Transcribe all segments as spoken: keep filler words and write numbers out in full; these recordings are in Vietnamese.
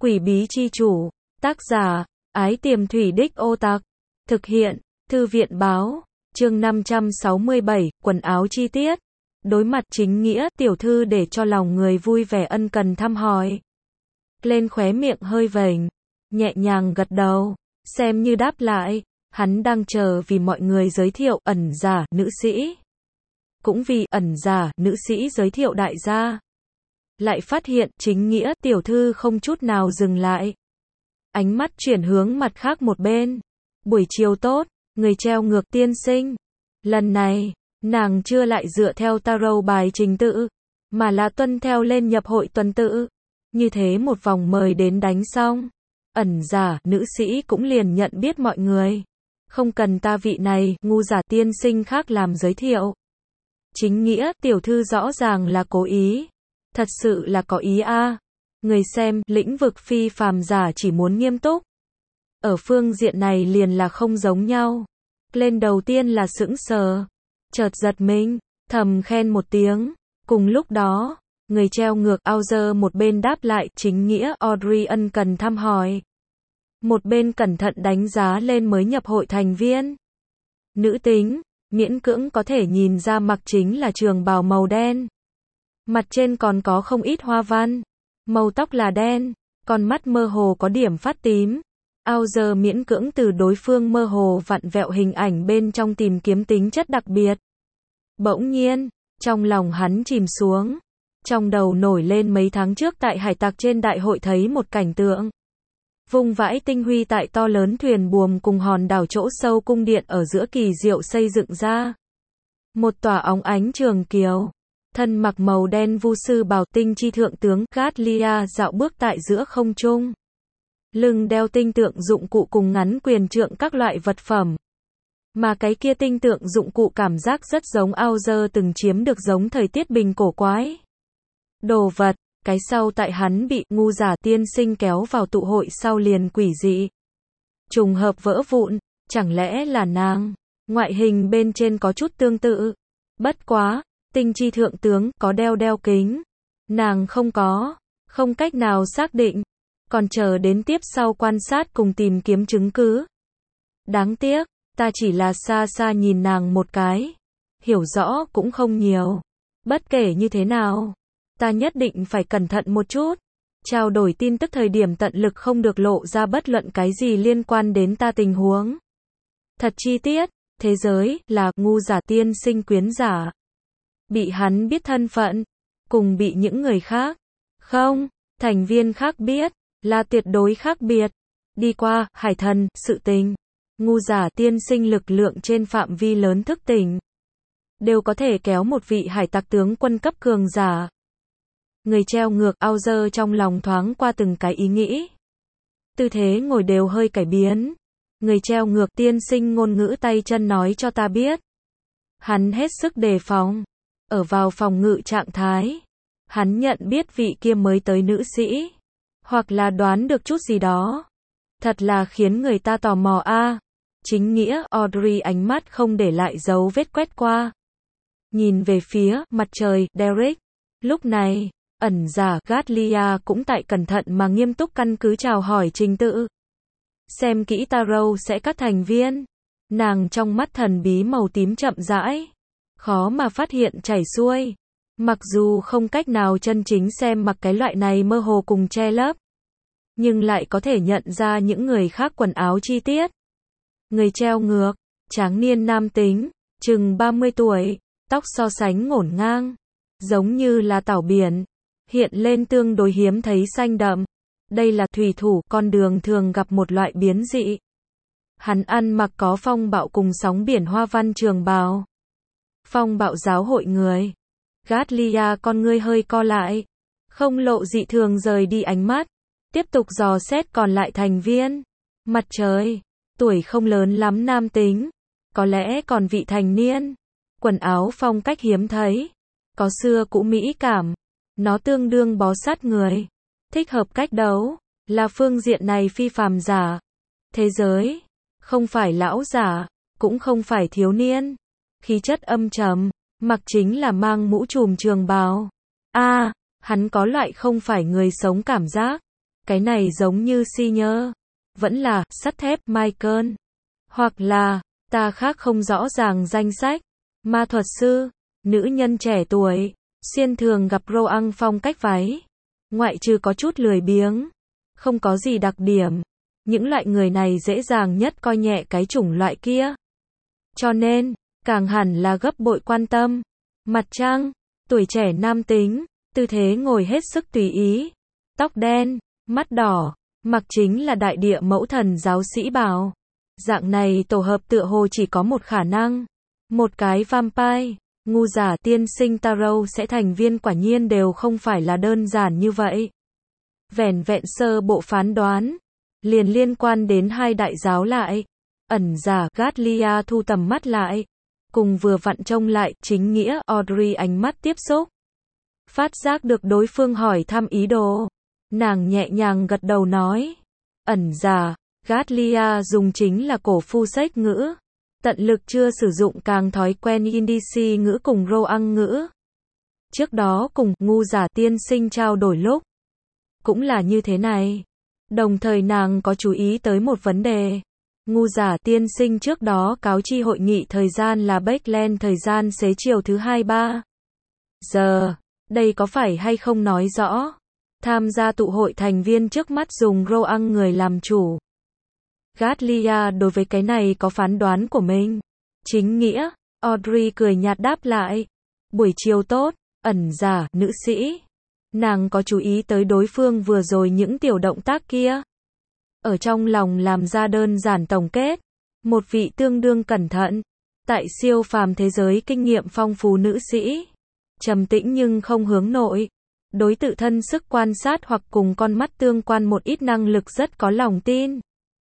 Quỷ bí chi chủ, tác giả, Ái Tiềm Thủy Đích Ô Tặc, thực hiện, Thư viện báo, chương năm trăm sáu mươi bảy, quần áo chi tiết. Đối mặt chính nghĩa, tiểu thư để cho lòng người vui vẻ ân cần thăm hỏi. Lên khóe miệng hơi vểnh, nhẹ nhàng gật đầu, xem như đáp lại, hắn đang chờ vì mọi người giới thiệu ẩn giả, nữ sĩ. Cũng vì ẩn giả, nữ sĩ giới thiệu đại gia. Lại phát hiện, chính nghĩa, tiểu thư không chút nào dừng lại. Ánh mắt chuyển hướng mặt khác một bên. Buổi chiều tốt, người treo ngược tiên sinh. Lần này, nàng chưa lại dựa theo tarot bài trình tự, mà là tuân theo lên nhập hội tuần tự. Như thế một vòng mời đến đánh xong, ẩn giả, nữ sĩ cũng liền nhận biết mọi người. Không cần ta vị này, ngu giả tiên sinh khác làm giới thiệu. Chính nghĩa, tiểu thư rõ ràng là cố ý. Thật sự là có ý a. À. Người xem, lĩnh vực phi phàm giả chỉ muốn nghiêm túc. Ở phương diện này liền là không giống nhau. Lên đầu tiên là sững sờ, chợt giật mình, thầm khen một tiếng. Cùng lúc đó, người treo ngược Auger một bên đáp lại chính nghĩa Audrey ân cần thăm hỏi. Một bên cẩn thận đánh giá lên mới nhập hội thành viên. Nữ tính, miễn cưỡng có thể nhìn ra mặc chính là trường bào màu đen. Mặt trên còn có không ít hoa văn. Màu tóc là đen, con mắt mơ hồ có điểm phát tím. Auger miễn cưỡng từ đối phương mơ hồ vặn vẹo hình ảnh bên trong tìm kiếm tính chất đặc biệt. Bỗng nhiên, trong lòng hắn chìm xuống. Trong đầu nổi lên mấy tháng trước tại hải tặc trên đại hội thấy một cảnh tượng. Vùng vãi tinh huy tại to lớn thuyền buồm cùng hòn đảo chỗ sâu cung điện ở giữa kỳ diệu xây dựng ra. Một tòa óng ánh trường kiều. Thân mặc màu đen vu sư bào tinh chi thượng tướng Gatlia dạo bước tại giữa không trung. Lưng đeo tinh tượng dụng cụ cùng ngắn quyền trượng các loại vật phẩm. Mà cái kia tinh tượng dụng cụ cảm giác rất giống Auger từng chiếm được giống thời tiết bình cổ quái. Đồ vật, cái sau tại hắn bị ngu giả tiên sinh kéo vào tụ hội sau liền quỷ dị. Trùng hợp vỡ vụn, chẳng lẽ là nàng? Ngoại hình bên trên có chút tương tự. Bất quá, tinh chi thượng tướng có đeo đeo kính. Nàng không có, không cách nào xác định. Còn chờ đến tiếp sau quan sát cùng tìm kiếm chứng cứ. Đáng tiếc, ta chỉ là xa xa nhìn nàng một cái. Hiểu rõ cũng không nhiều. Bất kể như thế nào, ta nhất định phải cẩn thận một chút. Trao đổi tin tức thời điểm tận lực không được lộ ra bất luận cái gì liên quan đến ta tình huống. Thật chi tiết, thế giới, là, ngu giả tiên sinh quyến giả. Bị hắn biết thân phận, cùng bị những người khác, không, thành viên khác biết, là tuyệt đối khác biệt. Đi qua, hải thần, sự tình, ngu giả tiên sinh lực lượng trên phạm vi lớn thức tỉnh. Đều có thể kéo một vị hải tặc tướng quân cấp cường giả. Người treo ngược Auger trong lòng thoáng qua từng cái ý nghĩ. Tư thế ngồi đều hơi cải biến. Người treo ngược tiên sinh ngôn ngữ tay chân nói cho ta biết. Hắn hết sức đề phòng. Ở vào phòng ngự trạng thái. Hắn nhận biết vị kia mới tới nữ sĩ. Hoặc là đoán được chút gì đó. Thật là khiến người ta tò mò a. À. Chính nghĩa Audrey ánh mắt không để lại dấu vết quét qua. Nhìn về phía mặt trời, Derek. Lúc này, ẩn giả Gatlia cũng tại cẩn thận mà nghiêm túc căn cứ chào hỏi trình tự. Xem kỹ tarot sẽ các thành viên. Nàng trong mắt thần bí màu tím chậm rãi. Khó mà phát hiện chảy xuôi. Mặc dù không cách nào chân chính xem mặc cái loại này mơ hồ cùng che lấp. Nhưng lại có thể nhận ra những người khác quần áo chi tiết. Người treo ngược, tráng niên nam tính, chừng ba mươi tuổi, tóc so sánh ngổn ngang. Giống như là tảo biển. Hiện lên tương đối hiếm thấy xanh đậm. Đây là thủy thủ, con đường thường gặp một loại biến dị. Hắn ăn mặc có phong bạo cùng sóng biển hoa văn trường bào. Phong bạo giáo hội người. Gatlia con ngươi hơi co lại. Không lộ dị thường rời đi ánh mắt. Tiếp tục dò xét còn lại thành viên. Mặt trời. Tuổi không lớn lắm nam tính. Có lẽ còn vị thành niên. Quần áo phong cách hiếm thấy. Có xưa cũ mỹ cảm. Nó tương đương bó sát người. Thích hợp cách đấu. Là phương diện này phi phàm giả. Thế giới. Không phải lão giả. Cũng không phải thiếu niên. Khí chất âm trầm. Mặc chính là mang mũ trùm trường bào. A, à, hắn có loại không phải người sống cảm giác. cái này giống như Senior, vẫn là sắt thép Michael, hoặc là ta khác không rõ ràng danh sách. Ma thuật sư, nữ nhân trẻ tuổi, xuyên thường gặp Roang phong cách váy, ngoại trừ có chút lười biếng, không có gì đặc điểm. Những loại người này dễ dàng nhất coi nhẹ cái chủng loại kia. Cho nên, càng hẳn là gấp bội quan tâm. Mặt trăng, tuổi trẻ nam tính, tư thế ngồi hết sức tùy ý, tóc đen, mắt đỏ, mặc chính là đại địa mẫu thần giáo sĩ bào. Dạng này tổ hợp tựa hồ chỉ có một khả năng, một cái vampire. Ngu giả tiên sinh Tarot sẽ thành viên quả nhiên đều không phải là đơn giản như vậy. Vẻn vẹn sơ bộ phán đoán, liền liên quan đến hai đại giáo lại. Ẩn giả Gatlia thu tầm mắt lại, cùng vừa vặn trông lại chính nghĩa Audrey ánh mắt tiếp xúc. Phát giác được đối phương hỏi thăm ý đồ, nàng nhẹ nhàng gật đầu nói. Ẩn giả Gatlia dùng chính là cổ phu sách ngữ, tận lực chưa sử dụng càng thói quen Indici ngữ cùng Roang ngữ. Trước đó cùng ngu giả tiên sinh trao đổi lúc, cũng là như thế này. Đồng thời nàng có chú ý tới một vấn đề. Ngu giả tiên sinh trước đó cáo chi hội nghị thời gian là Backland thời gian xế chiều thứ hai ba giờ. Đây có phải hay không nói rõ? Tham gia tụ hội thành viên trước mắt dùng Roang người làm chủ. Gatlia đối với cái này có phán đoán của mình. Chính nghĩa, Audrey cười nhạt đáp lại. Buổi chiều tốt, ẩn giả, nữ sĩ. Nàng có chú ý tới đối phương vừa rồi những tiểu động tác kia. Ở trong lòng làm ra đơn giản tổng kết. Một vị tương đương cẩn thận, tại siêu phàm thế giới kinh nghiệm phong phú nữ sĩ. Trầm tĩnh nhưng không hướng nội. Đối tự thân sức quan sát hoặc cùng con mắt tương quan một ít năng lực rất có lòng tin.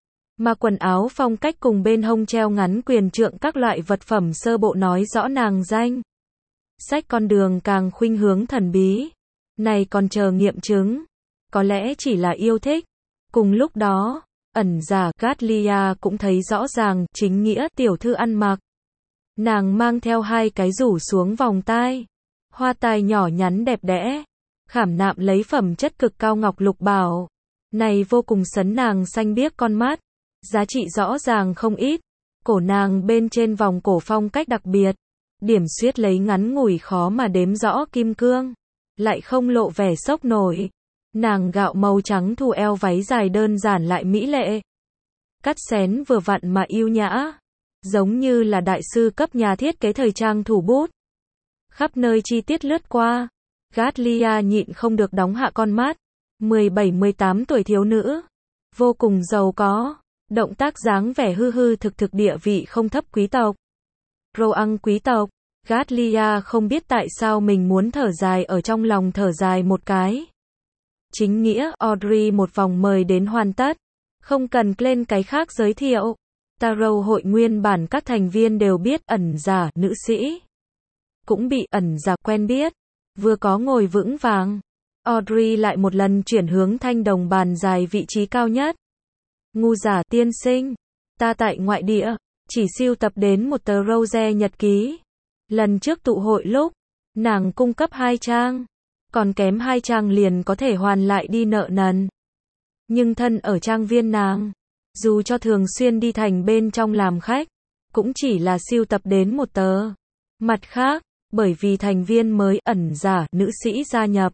Mà quần áo phong cách cùng bên hông treo ngắn quyền trượng các loại vật phẩm sơ bộ nói rõ nàng danh. Sách con đường càng khuynh hướng thần bí. Này còn chờ nghiệm chứng. Có lẽ chỉ là yêu thích. Cùng lúc đó, ẩn giả Gatlia cũng thấy rõ ràng chính nghĩa tiểu thư ăn mặc. Nàng mang theo hai cái rủ xuống vòng tai. Hoa tai nhỏ nhắn đẹp đẽ. Khảm nạm lấy phẩm chất cực cao ngọc lục bảo. Này vô cùng sấn nàng xanh biếc con mắt. Giá trị rõ ràng không ít. Cổ nàng bên trên vòng cổ phong cách đặc biệt. Điểm xuyết lấy ngắn ngủi khó mà đếm rõ kim cương. Lại không lộ vẻ sốc nổi. Nàng gạo màu trắng thu eo váy dài đơn giản lại mỹ lệ. Cắt xén vừa vặn mà yêu nhã. Giống như là đại sư cấp nhà thiết kế thời trang thủ bút. Khắp nơi chi tiết lướt qua. Gatlia nhịn không được đóng hạ con mắt. mười bảy mười tám tuổi thiếu nữ. Vô cùng giàu có. Động tác dáng vẻ hư hư thực thực địa vị không thấp quý tộc. Roang quý tộc. Gatlia không biết tại sao mình muốn thở dài ở trong lòng thở dài một cái. Chính nghĩa Audrey một vòng mời đến hoàn tất. Không cần lên cái khác giới thiệu. Tarot hội nguyên bản các thành viên đều biết ẩn giả nữ sĩ. Cũng bị ẩn giả quen biết. Vừa có ngồi vững vàng. Audrey lại một lần chuyển hướng thanh đồng bàn dài vị trí cao nhất. Ngu giả tiên sinh. Ta tại ngoại địa. Chỉ sưu tập đến một tờ Rose nhật ký. Lần trước tụ hội lúc. Nàng cung cấp hai trang. Còn kém hai trang liền có thể hoàn lại đi nợ nần. Nhưng thân ở trang viên nàng. Dù cho thường xuyên đi thành bên trong làm khách. Cũng chỉ là sưu tập đến một tờ. Mặt khác. Bởi vì thành viên mới ẩn giả nữ sĩ gia nhập.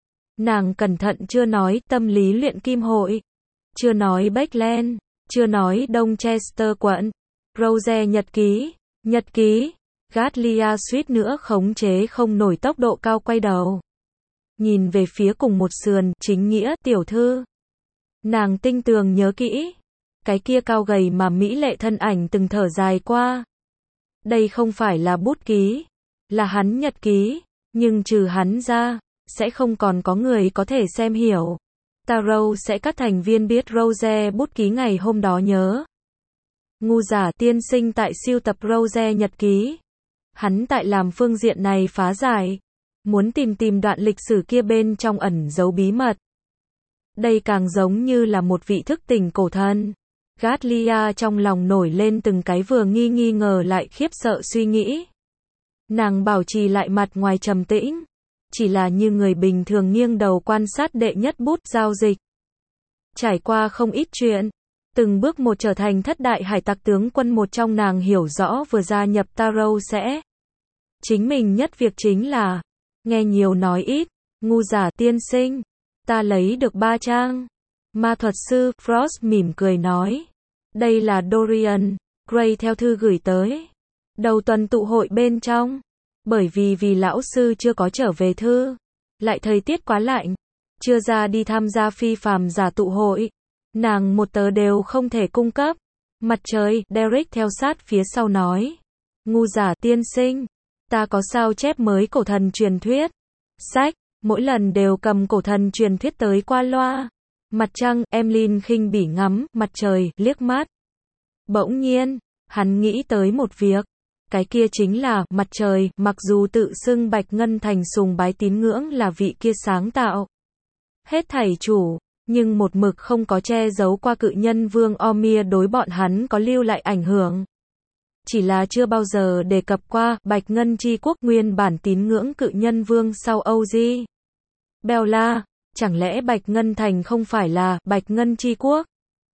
Nàng cẩn thận chưa nói tâm lý luyện kim hội. Chưa nói Backland. Chưa nói Đông Chester quận. Rose nhật ký. Nhật ký. Gatlia suýt nữa khống chế không nổi tốc độ cao quay đầu. Nhìn về phía cùng một sườn, chính nghĩa tiểu thư. Nàng tinh tường nhớ kỹ. Cái kia cao gầy mà mỹ lệ thân ảnh từng thở dài qua. Đây không phải là bút ký. Là hắn nhật ký. Nhưng trừ hắn ra, sẽ không còn có người có thể xem hiểu. Tarot sẽ các thành viên biết Rose bút ký ngày hôm đó nhớ. Ngu giả tiên sinh tại siêu tập Rose nhật ký. Hắn tại làm phương diện này phá giải. Muốn tìm tìm đoạn lịch sử kia bên trong ẩn giấu bí mật. Đây càng giống như là một vị thức tỉnh cổ thần. Gatlia trong lòng nổi lên từng cái vừa nghi nghi ngờ lại khiếp sợ suy nghĩ. Nàng bảo trì lại mặt ngoài trầm tĩnh. Chỉ là như người bình thường nghiêng đầu quan sát đệ nhất bút giao dịch. trải qua không ít chuyện, từng bước một trở thành thất đại hải tặc tướng quân. Một trong nàng hiểu rõ vừa gia nhập Taro sẽ chính mình nhất việc chính là nghe nhiều nói ít. Ngu giả tiên sinh, ta lấy được ba trang. Ma thuật sư Frost mỉm cười nói, đây là Dorian Gray theo thư gửi tới đầu tuần tụ hội bên trong. Bởi vì vì lão sư chưa có trở về thư, lại thời tiết quá lạnh, chưa ra đi tham gia phi phàm giả tụ hội, nàng một tờ đều không thể cung cấp. Mặt trời, Derek theo sát phía sau nói, ngu giả tiên sinh, ta có sao chép mới cổ thần truyền thuyết. Sách, mỗi lần đều cầm cổ thần truyền thuyết tới qua loa. Mặt trăng, Emlyn khinh bỉ ngắm mặt trời, liếc mắt. Bỗng nhiên, hắn nghĩ tới một việc. Cái kia chính là, mặt trời, mặc dù tự xưng Bạch Ngân Thành sùng bái tín ngưỡng là vị kia sáng tạo hết thảy chủ, nhưng một mực không có che giấu qua cự nhân vương Omir đối bọn hắn có lưu lại ảnh hưởng. Chỉ là chưa bao giờ đề cập qua, Bạch Ngân Chi Quốc nguyên bản tín ngưỡng cự nhân vương sau ô giê. Bella, chẳng lẽ Bạch Ngân Thành không phải là Bạch Ngân Chi Quốc?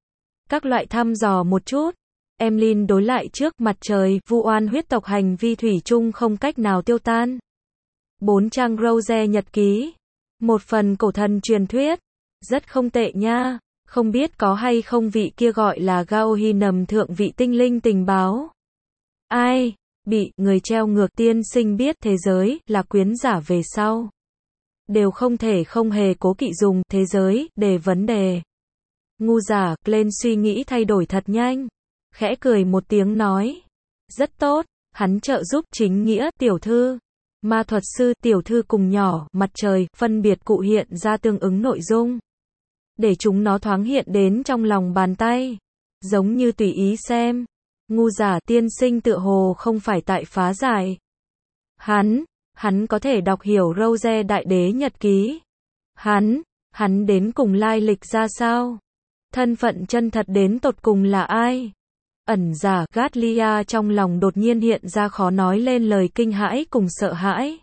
Các loại thăm dò một chút. Emlyn đối lại trước mặt trời, vu oan huyết tộc hành vi thủy chung không cách nào tiêu tan. Bốn trang Rose nhật ký. Một phần cổ thần truyền thuyết. Rất không tệ nha. Không biết có hay không vị kia gọi là Gaohi nầm thượng vị tinh linh tình báo. Ai? Bị người treo ngược tiên sinh biết thế giới là quyến giả về sau. Đều không thể không hề cố kỵ dùng thế giới để vấn đề. Ngu giả, lên suy nghĩ thay đổi thật nhanh. Khẽ cười một tiếng nói. Rất tốt, hắn trợ giúp chính nghĩa tiểu thư. Ma thuật sư tiểu thư cùng nhỏ mặt trời phân biệt cụ hiện ra tương ứng nội dung. Để chúng nó thoáng hiện đến trong lòng bàn tay. Giống như tùy ý xem. Ngu giả tiên sinh tựa hồ không phải tại phá giải. Hắn, hắn có thể đọc hiểu Rose đại đế nhật ký. Hắn, hắn đến cùng lai lịch ra sao? Thân phận chân thật đến tột cùng là ai? Ẩn giả Gatlia trong lòng đột nhiên hiện ra khó nói lên lời kinh hãi cùng sợ hãi.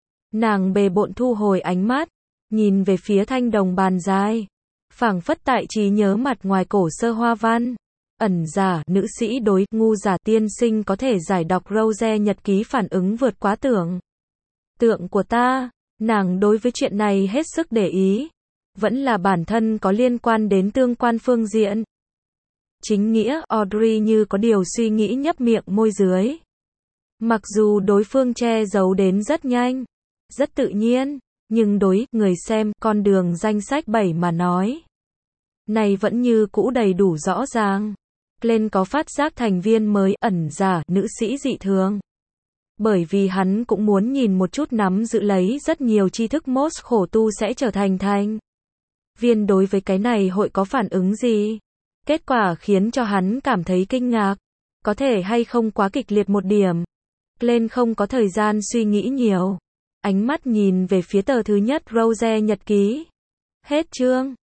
Nàng bề bộn thu hồi ánh mắt, nhìn về phía thanh đồng bàn dài. Phảng phất tại trí nhớ mặt ngoài cổ sơ hoa văn. Ẩn giả, nữ sĩ đối, ngu giả tiên sinh có thể giải đọc Rose nhật ký phản ứng vượt quá tưởng tượng của ta. Nàng đối với chuyện này hết sức để ý. Vẫn là bản thân có liên quan đến tương quan phương diện. Chính nghĩa, Audrey như có điều suy nghĩ nhấp miệng môi dưới. Mặc dù đối phương che giấu đến rất nhanh, rất tự nhiên, nhưng đối người xem con đường danh sách bảy mà nói. Này vẫn như cũ đầy đủ rõ ràng. Glenn có phát giác thành viên mới ẩn giả, nữ sĩ dị thường. Bởi vì hắn cũng muốn nhìn một chút nắm giữ lấy rất nhiều tri thức Moss khổ tu sẽ trở thành thành viên đối với cái này hội có phản ứng gì. Kết quả khiến cho hắn cảm thấy kinh ngạc. Có thể hay không quá kịch liệt một điểm. Glenn không có thời gian suy nghĩ nhiều. Ánh mắt nhìn về phía tờ thứ nhất Rose nhật ký. Hết chương.